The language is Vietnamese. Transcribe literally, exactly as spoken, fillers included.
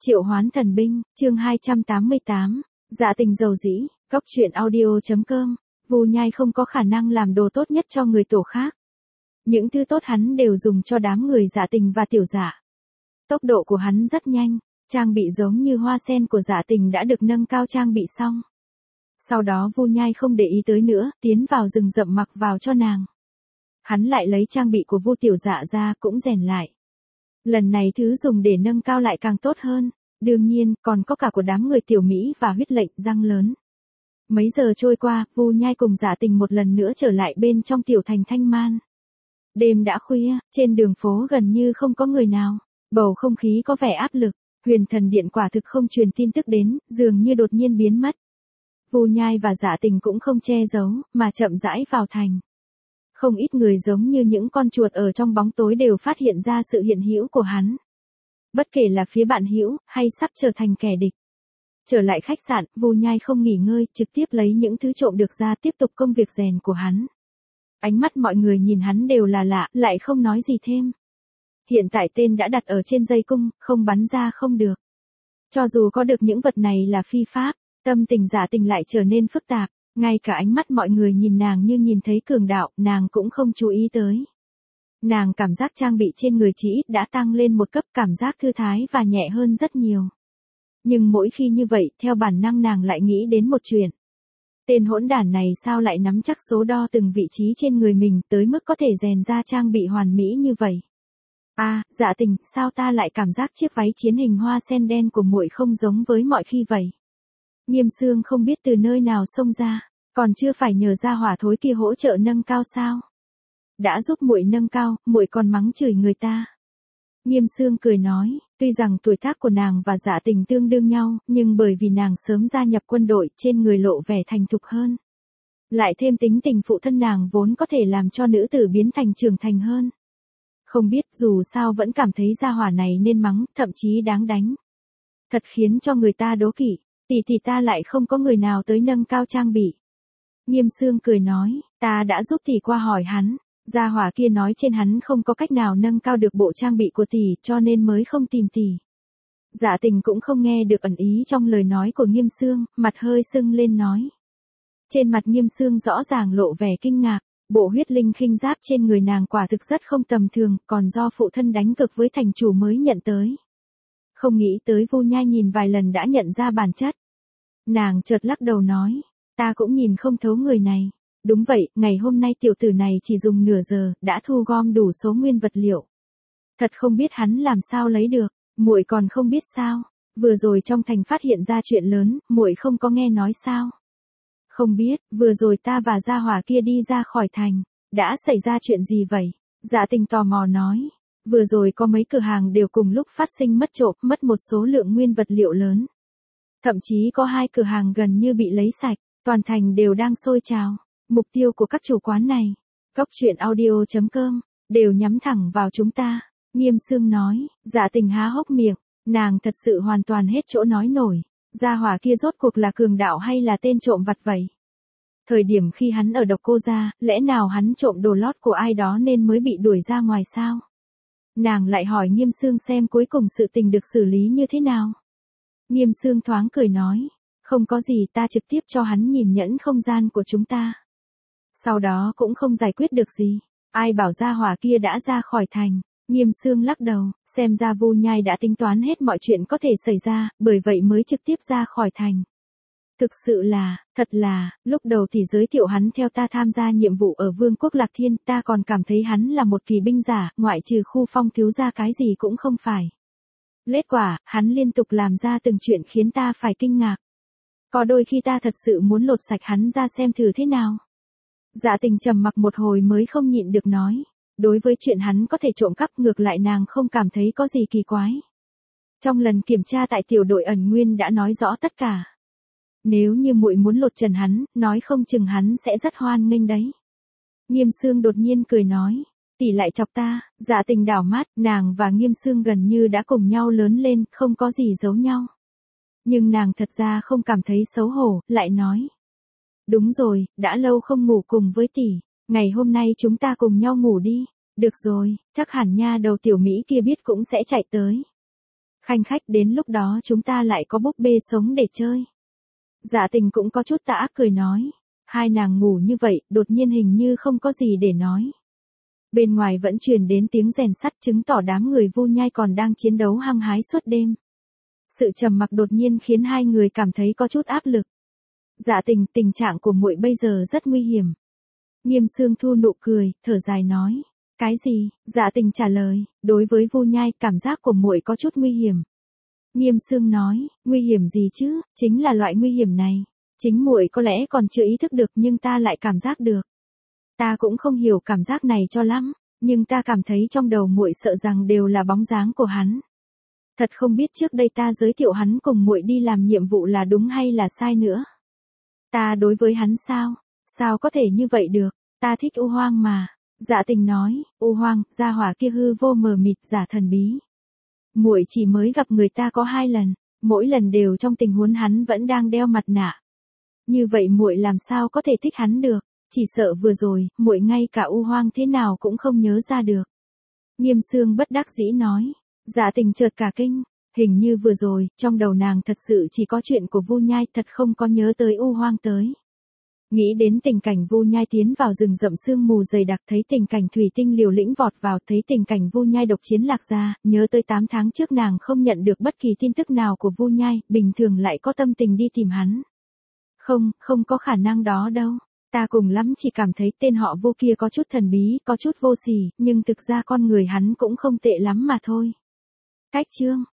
Triệu Hoán Thần Binh, chương hai trăm tám mươi tám, Dạ Tình Dầu Dĩ, Góc Truyện Audio chấm com, Vu Nhai không có khả năng làm đồ tốt nhất cho người tổ khác. Những thứ tốt hắn đều dùng cho đám người Dạ Tình và Tiểu Dạ. Tốc độ của hắn rất nhanh, trang bị giống như hoa sen của Dạ Tình đã được nâng cao trang bị xong. Sau đó Vu Nhai không để ý tới nữa, tiến vào rừng rậm mặc vào cho nàng. Hắn lại lấy trang bị của Vu Tiểu Dạ ra cũng rèn lại. Lần này thứ dùng để nâng cao lại càng tốt hơn, đương nhiên còn có cả của đám người Tiểu Mỹ và huyết lệnh răng lớn. Mấy giờ trôi qua, Vu Nhai cùng Dạ Tình một lần nữa trở lại bên trong tiểu thành Thanh Man. Đêm đã khuya, trên đường phố gần như không có người nào, bầu không khí có vẻ áp lực, Huyền Thần Điện quả thực không truyền tin tức đến, dường như đột nhiên biến mất. Vu Nhai và Dạ Tình cũng không che giấu, mà chậm rãi vào thành. Không ít người giống như những con chuột ở trong bóng tối đều phát hiện ra sự hiện hữu của hắn. Bất kể là phía bạn hữu, hay sắp trở thành kẻ địch. Trở lại khách sạn, Vu Nhai không nghỉ ngơi, trực tiếp lấy những thứ trộm được ra tiếp tục công việc rèn của hắn. Ánh mắt mọi người nhìn hắn đều là lạ, lại không nói gì thêm. Hiện tại tên đã đặt ở trên dây cung, không bắn ra không được. Cho dù có được những vật này là phi pháp, tâm tình Dạ Tình lại trở nên phức tạp. Ngay cả ánh mắt mọi người nhìn nàng như nhìn thấy cường đạo, nàng cũng không chú ý tới. Nàng cảm giác trang bị trên người chỉ ít đã tăng lên một cấp, cảm giác thư thái và nhẹ hơn rất nhiều. Nhưng mỗi khi như vậy, theo bản năng nàng lại nghĩ đến một chuyện. Tên hỗn đản này sao lại nắm chắc số đo từng vị trí trên người mình tới mức có thể rèn ra trang bị hoàn mỹ như vậy. À, Dạ Tình, sao ta lại cảm giác chiếc váy chiến hình hoa sen đen của muội không giống với mọi khi vậy? Nghiêm Xương không biết từ nơi nào xông ra, còn chưa phải nhờ ra hỏa thối kia hỗ trợ nâng cao sao? Đã giúp muội nâng cao, muội còn mắng chửi người ta. Nghiêm Xương cười nói, tuy rằng tuổi tác của nàng và Dạ Tình tương đương nhau, nhưng bởi vì nàng sớm gia nhập quân đội, trên người lộ vẻ thành thục hơn. Lại thêm tính tình phụ thân nàng vốn có thể làm cho nữ tử biến thành trưởng thành hơn. Không biết, dù sao vẫn cảm thấy gia hỏa này nên mắng, thậm chí đáng đánh. Thật khiến cho người ta đố kỵ. Tỷ tỷ ta lại không có người nào tới nâng cao trang bị. Nghiêm Xương cười nói, ta đã giúp tỷ qua hỏi hắn, gia hỏa kia nói trên hắn không có cách nào nâng cao được bộ trang bị của tỷ cho nên mới không tìm tỷ. Dạ Tình cũng không nghe được ẩn ý trong lời nói của Nghiêm Xương, mặt hơi sưng lên nói. Trên mặt Nghiêm Xương rõ ràng lộ vẻ kinh ngạc, bộ huyết linh khinh giáp trên người nàng quả thực rất không tầm thường, còn do phụ thân đánh cực với thành chủ mới nhận tới. Không nghĩ tới Vu Nhai nhìn vài lần đã nhận ra bản chất. Nàng chợt lắc đầu nói, ta cũng nhìn không thấu người này. Đúng vậy, ngày hôm nay tiểu tử này chỉ dùng nửa giờ, đã thu gom đủ số nguyên vật liệu. Thật không biết hắn làm sao lấy được, muội còn không biết sao, vừa rồi trong thành phát hiện ra chuyện lớn, muội không có nghe nói sao. Không biết, vừa rồi ta và gia hỏa kia đi ra khỏi thành, đã xảy ra chuyện gì vậy? Dạ Tình tò mò nói. Vừa rồi có mấy cửa hàng đều cùng lúc phát sinh mất trộm, mất một số lượng nguyên vật liệu lớn. Thậm chí có hai cửa hàng gần như bị lấy sạch, toàn thành đều đang sôi trào. Mục tiêu của các chủ quán này, Góc Truyện Audio chấm com, đều nhắm thẳng vào chúng ta. Nghiêm Xương nói, Dạ Tình há hốc miệng, nàng thật sự hoàn toàn hết chỗ nói nổi. Gia hỏa kia rốt cuộc là cường đạo hay là tên trộm vặt vậy? Thời điểm khi hắn ở Độc Cô Gia, lẽ nào hắn trộm đồ lót của ai đó nên mới bị đuổi ra ngoài sao? Nàng lại hỏi Nghiêm Xương xem cuối cùng sự tình được xử lý như thế nào. Nghiêm Xương thoáng cười nói, không có gì, ta trực tiếp cho hắn nhìn nhẫn không gian của chúng ta. Sau đó cũng không giải quyết được gì. Ai bảo gia hỏa kia đã ra khỏi thành. Nghiêm Xương lắc đầu, xem ra Vu Nhai đã tính toán hết mọi chuyện có thể xảy ra, bởi vậy mới trực tiếp ra khỏi thành. Thực sự là, thật là, lúc đầu thì giới thiệu hắn theo ta tham gia nhiệm vụ ở Vương quốc Lạc Thiên, ta còn cảm thấy hắn là một kỳ binh giả, ngoại trừ khu phong thiếu gia cái gì cũng không phải. Kết quả, hắn liên tục làm ra từng chuyện khiến ta phải kinh ngạc. Có đôi khi ta thật sự muốn lột sạch hắn ra xem thử thế nào. Dạ Tình trầm mặc một hồi mới không nhịn được nói. Đối với chuyện hắn có thể trộm cắp, ngược lại nàng không cảm thấy có gì kỳ quái. Trong lần kiểm tra tại tiểu đội ẩn nguyên đã nói rõ tất cả. Nếu như muội muốn lột trần hắn, nói không chừng hắn sẽ rất hoan nghênh đấy. Nghiêm Xương đột nhiên cười nói, tỷ lại chọc ta. Dạ Tình đảo mắt, nàng và Nghiêm Xương gần như đã cùng nhau lớn lên, không có gì giấu nhau. Nhưng nàng thật ra không cảm thấy xấu hổ, lại nói. Đúng rồi, đã lâu không ngủ cùng với tỷ, ngày hôm nay chúng ta cùng nhau ngủ đi. Được rồi, chắc hẳn nha đầu Tiểu Mỹ kia biết cũng sẽ chạy tới. Khanh khách đến lúc đó chúng ta lại có búp bê sống để chơi. Dạ Tình cũng có chút tà ác cười nói. Hai nàng ngủ như vậy, đột nhiên hình như không có gì để nói. Bên ngoài vẫn truyền đến tiếng rèn sắt chứng tỏ đám người Vu Nhai còn đang chiến đấu hăng hái suốt đêm. Sự trầm mặc đột nhiên khiến hai người cảm thấy có chút áp lực. Dạ Tình, tình trạng của muội bây giờ rất nguy hiểm. Nghiêm Sương thu nụ cười, thở dài nói. Cái gì? Dạ Tình trả lời, đối với Vu Nhai, cảm giác của muội có chút nguy hiểm. Nghiêm Sương nói, nguy hiểm gì chứ, chính là loại nguy hiểm này. Chính muội có lẽ còn chưa ý thức được nhưng ta lại cảm giác được. Ta cũng không hiểu cảm giác này cho lắm, nhưng ta cảm thấy trong đầu muội sợ rằng đều là bóng dáng của hắn. Thật không biết trước đây ta giới thiệu hắn cùng muội đi làm nhiệm vụ là đúng hay là sai nữa. Ta đối với hắn sao? Sao có thể như vậy được? Ta thích U Hoang mà. Dạ Tình nói, U Hoang, gia hỏa kia hư vô mờ mịt giả thần bí. Muội chỉ mới gặp người ta có hai lần, mỗi lần đều trong tình huống hắn vẫn đang đeo mặt nạ. Như vậy muội làm sao có thể thích hắn được? Chỉ sợ vừa rồi, muội ngay cả U Hoang thế nào cũng không nhớ ra được. Nghiêm Sương bất đắc dĩ nói. Dạ Tình chợt cả kinh, hình như vừa rồi, trong đầu nàng thật sự chỉ có chuyện của Vu Nhai, thật không có nhớ tới U Hoang tới. Nghĩ đến tình cảnh Vu Nhai tiến vào rừng rậm sương mù dày đặc, thấy tình cảnh Thủy Tinh liều lĩnh vọt vào, thấy tình cảnh Vu Nhai độc chiến Lạc Gia, nhớ tới tám tháng trước nàng không nhận được bất kỳ tin tức nào của Vu Nhai, bình thường lại có tâm tình đi tìm hắn. Không, không có khả năng đó đâu. Ta cùng lắm chỉ cảm thấy tên họ Vu kia có chút thần bí, có chút vô sỉ, nhưng thực ra con người hắn cũng không tệ lắm mà thôi. Cách chương